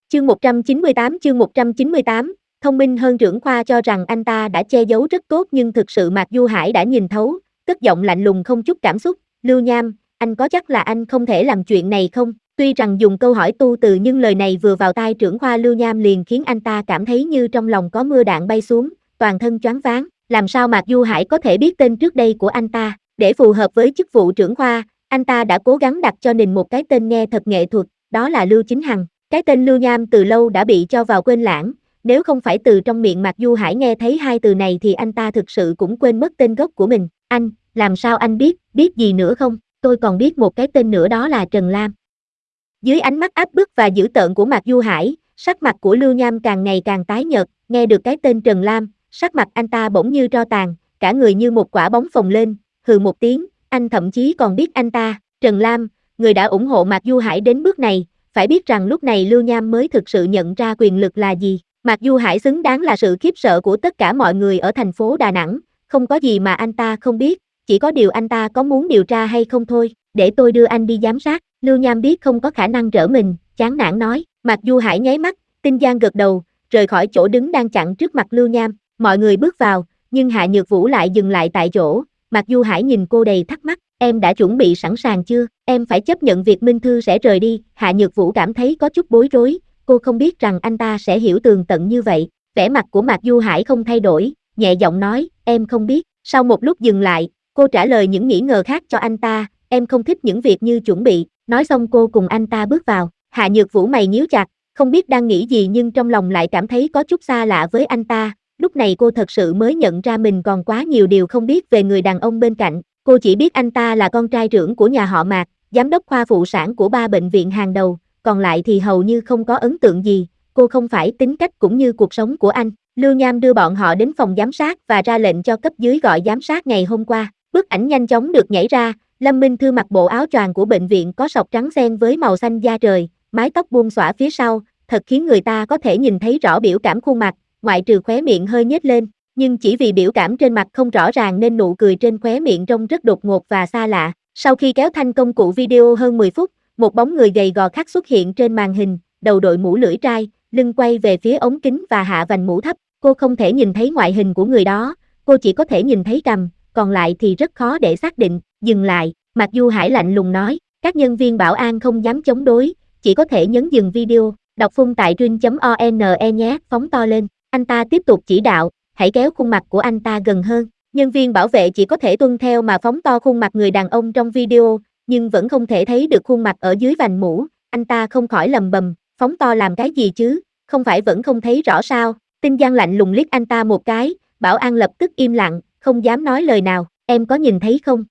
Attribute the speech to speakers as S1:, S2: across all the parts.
S1: Chương 198, thông minh hơn trưởng khoa cho rằng anh ta đã che giấu rất tốt nhưng thực sự Mạc Du Hải đã nhìn thấu, cất giọng lạnh lùng không chút cảm xúc, Lưu Nham, anh có chắc là anh không thể làm chuyện này không? Tuy rằng dùng câu hỏi tu từ nhưng lời này vừa vào tai trưởng khoa Lưu Nham liền khiến anh ta cảm thấy như trong lòng có mưa đạn bay xuống, toàn thân choáng váng, làm sao Mạc Du Hải có thể biết tên trước đây của anh ta, để phù hợp với chức vụ trưởng khoa, anh ta đã cố gắng đặt cho Nình một cái tên nghe thật nghệ thuật, đó là Lưu Chính Hằng. Cái tên Lưu Nham từ lâu đã bị cho vào quên lãng, nếu không phải từ trong miệng Mạc Du Hải nghe thấy hai từ này thì anh ta thực sự cũng quên mất tên gốc của mình. Anh, làm sao anh biết gì nữa không? Tôi còn biết một cái tên nữa đó là Trần Lam. Dưới ánh mắt áp bức và dữ tợn của Mạc Du Hải, sắc mặt của Lưu Nham càng ngày càng tái nhợt, nghe được cái tên Trần Lam, sắc mặt anh ta bỗng như tro tàn, cả người như một quả bóng phồng lên, hừ một tiếng, anh thậm chí còn biết anh ta, Trần Lam, người đã ủng hộ Mạc Du Hải đến bước này. Phải biết rằng lúc này Lưu Nham mới thực sự nhận ra quyền lực là gì. Mạc Du Hải xứng đáng là sự khiếp sợ của tất cả mọi người ở thành phố Đà Nẵng, không có gì mà anh ta không biết, chỉ có điều anh ta có muốn điều tra hay không thôi, để tôi đưa anh đi giám sát. Lưu Nham biết không có khả năng trở mình, chán nản nói. Mạc Du Hải nháy mắt, Tinh Giang gật đầu, rời khỏi chỗ đứng đang chặn trước mặt Lưu Nham, mọi người bước vào, nhưng Hạ Nhược Vũ lại dừng lại tại chỗ. Mạc Du Hải nhìn cô đầy thắc mắc, em đã chuẩn bị sẵn sàng chưa? Em phải chấp nhận việc Minh Thư sẽ rời đi. Hạ Nhược Vũ cảm thấy có chút bối rối, cô không biết rằng anh ta sẽ hiểu tường tận như vậy. Vẻ mặt của Mạc Du Hải không thay đổi, nhẹ giọng nói, em không biết. Sau một lúc dừng lại, cô trả lời những nghi ngờ khác cho anh ta, em không thích những việc như chuẩn bị. Nói xong cô cùng anh ta bước vào. Hạ Nhược Vũ mày nhíu chặt, không biết đang nghĩ gì nhưng trong lòng lại cảm thấy có chút xa lạ với anh ta. Lúc này cô thật sự mới nhận ra mình còn quá nhiều điều không biết về người đàn ông bên cạnh. Cô chỉ biết anh ta là con trai trưởng của nhà họ Mạc, giám đốc khoa phụ sản của 3 bệnh viện hàng đầu, còn lại thì hầu như không có ấn tượng gì, cô không phải tính cách cũng như cuộc sống của anh. Lưu Nham đưa bọn họ đến phòng giám sát và ra lệnh cho cấp dưới gọi giám sát ngày hôm qua. Bức ảnh nhanh chóng được nhảy ra, Lâm Minh Thư mặc bộ áo choàng của bệnh viện có sọc trắng xen với màu xanh da trời, mái tóc buông xõa phía sau, thật khiến người ta có thể nhìn thấy rõ biểu cảm khuôn mặt, ngoại trừ khóe miệng hơi nhếch lên. Nhưng chỉ vì biểu cảm trên mặt không rõ ràng nên nụ cười trên khóe miệng trông rất đột ngột và xa lạ. Sau khi kéo thanh công cụ video hơn 10 phút, một bóng người gầy gò khác xuất hiện trên màn hình, đầu đội mũ lưỡi trai, lưng quay về phía ống kính và hạ vành mũ thấp. Cô không thể nhìn thấy ngoại hình của người đó, cô chỉ có thể nhìn thấy cằm, còn lại thì rất khó để xác định. Dừng lại, Mạc Du Hải lạnh lùng nói, các nhân viên bảo an không dám chống đối, chỉ có thể nhấn dừng video. Đọc phun tại truyện.one nhé, phóng to lên. Anh ta tiếp tục chỉ đạo, hãy kéo khuôn mặt của anh ta gần hơn. Nhân viên bảo vệ chỉ có thể tuân theo mà phóng to khuôn mặt người đàn ông trong video, nhưng vẫn không thể thấy được khuôn mặt ở dưới vành mũ. Anh ta không khỏi lầm bầm, phóng to làm cái gì chứ, không phải vẫn không thấy rõ sao? Tinh Giang lạnh lùng liếc anh ta một cái, bảo an lập tức im lặng, không dám nói lời nào. Em có nhìn thấy không?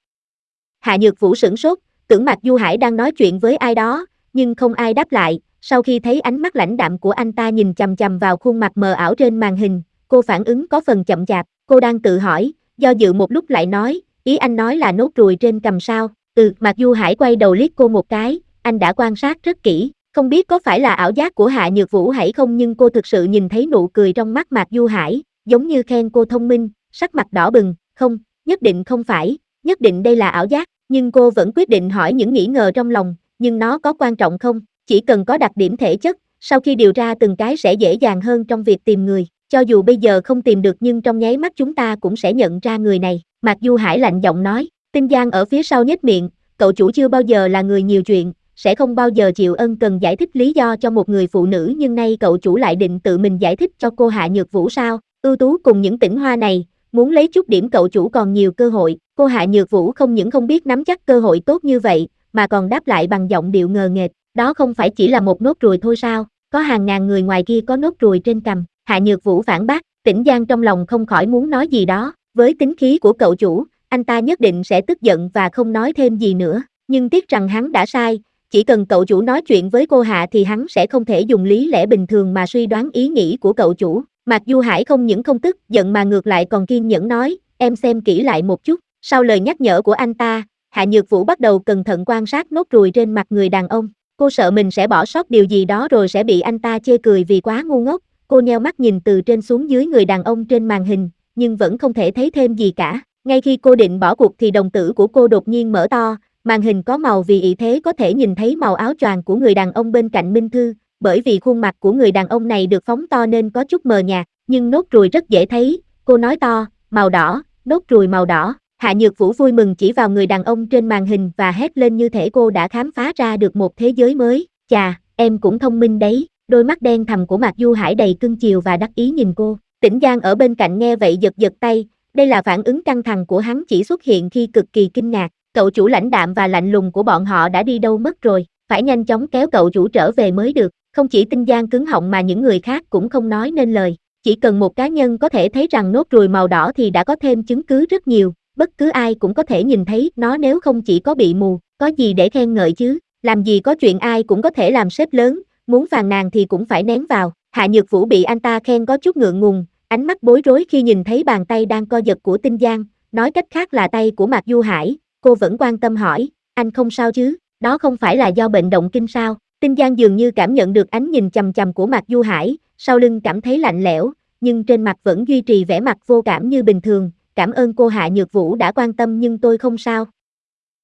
S1: Hạ Nhược Vũ sửng sốt, tưởng Mạc Du Hải đang nói chuyện với ai đó, nhưng không ai đáp lại. Sau khi thấy ánh mắt lãnh đạm của anh ta nhìn chằm chằm vào khuôn mặt mờ ảo trên màn hình, cô phản ứng có phần chậm chạp, cô đang tự hỏi, do dự một lúc lại nói, ý anh nói là nốt ruồi trên cằm sao? Mạc Du Hải quay đầu liếc cô một cái, anh đã quan sát rất kỹ, không biết có phải là ảo giác của Hạ Nhược Vũ hay không nhưng cô thực sự nhìn thấy nụ cười trong mắt Mạc Du Hải, giống như khen cô thông minh, sắc mặt đỏ bừng, không, nhất định không phải, nhất định đây là ảo giác, nhưng cô vẫn quyết định hỏi những nghi ngờ trong lòng, nhưng nó có quan trọng không? Chỉ cần có đặc điểm thể chất, sau khi điều tra từng cái sẽ dễ dàng hơn trong việc tìm người. Cho dù bây giờ không tìm được nhưng trong nháy mắt chúng ta cũng sẽ nhận ra người này. Mạc Du Hải lạnh giọng nói. Tinh Giang ở phía sau nhếch miệng, cậu chủ chưa bao giờ là người nhiều chuyện, sẽ không bao giờ chịu ân cần giải thích lý do cho một người phụ nữ nhưng nay cậu chủ lại định tự mình giải thích cho cô Hạ Nhược Vũ sao? Ưu tú cùng những tỉnh hoa này, muốn lấy chút điểm cậu chủ còn nhiều cơ hội. Cô Hạ Nhược Vũ không những không biết nắm chắc cơ hội tốt như vậy, mà còn đáp lại bằng giọng điệu ngờ nghệch. Đó không phải chỉ là một nốt ruồi thôi sao? Có hàng ngàn người ngoài kia có nốt ruồi trên cằm. Hạ Nhược Vũ phản bác, Tĩnh Giang trong lòng không khỏi muốn nói gì đó. Với tính khí của cậu chủ, anh ta nhất định sẽ tức giận và không nói thêm gì nữa. Nhưng tiếc rằng hắn đã sai, chỉ cần cậu chủ nói chuyện với cô Hạ thì hắn sẽ không thể dùng lý lẽ bình thường mà suy đoán ý nghĩ của cậu chủ. Mạc Du Hải không những không tức giận mà ngược lại còn kiên nhẫn nói, em xem kỹ lại một chút. Sau lời nhắc nhở của anh ta, Hạ Nhược Vũ bắt đầu cẩn thận quan sát nốt ruồi trên mặt người đàn ông. Cô sợ mình sẽ bỏ sót điều gì đó rồi sẽ bị anh ta chê cười vì quá ngu ngốc. Cô nheo mắt nhìn từ trên xuống dưới người đàn ông trên màn hình, nhưng vẫn không thể thấy thêm gì cả. Ngay khi cô định bỏ cuộc thì đồng tử của cô đột nhiên mở to, màn hình có màu vì ị thế có thể nhìn thấy màu áo choàng của người đàn ông bên cạnh Minh Thư, bởi vì khuôn mặt của người đàn ông này được phóng to nên có chút mờ nhạt, nhưng nốt ruồi rất dễ thấy, cô nói to, màu đỏ, nốt ruồi màu đỏ. Hạ Nhược Vũ vui mừng chỉ vào người đàn ông trên màn hình và hét lên như thể cô đã khám phá ra được một thế giới mới. Chà, em cũng thông minh đấy. Đôi mắt đen thẳm của Mạc Du Hải đầy cưng chiều và đắc ý nhìn cô. Tĩnh Giang ở bên cạnh nghe vậy giật giật tay, đây là phản ứng căng thẳng của hắn chỉ xuất hiện khi cực kỳ kinh ngạc. Cậu chủ lãnh đạm và lạnh lùng của bọn họ đã đi đâu mất rồi, phải nhanh chóng kéo cậu chủ trở về mới được. Không chỉ Tĩnh Giang cứng họng mà những người khác cũng không nói nên lời. Chỉ cần một cá nhân có thể thấy rằng nốt ruồi màu đỏ thì đã có thêm chứng cứ rất nhiều, bất cứ ai cũng có thể nhìn thấy nó nếu không chỉ có bị mù, có gì để khen ngợi chứ, làm gì có chuyện ai cũng có thể làm sếp lớn, muốn phàn nàn thì cũng phải nén vào. Hạ Nhược Vũ bị anh ta khen có chút ngượng ngùng, ánh mắt bối rối khi nhìn thấy bàn tay đang co giật của Tĩnh Giang, nói cách khác là tay của Mạc Du Hải, cô vẫn quan tâm hỏi, anh không sao chứ, đó không phải là do bệnh động kinh sao? Tĩnh Giang dường như cảm nhận được ánh nhìn chằm chằm của Mạc Du Hải, sau lưng cảm thấy lạnh lẽo, nhưng trên mặt vẫn duy trì vẻ mặt vô cảm như bình thường, cảm ơn cô Hạ Nhược Vũ đã quan tâm nhưng tôi không sao.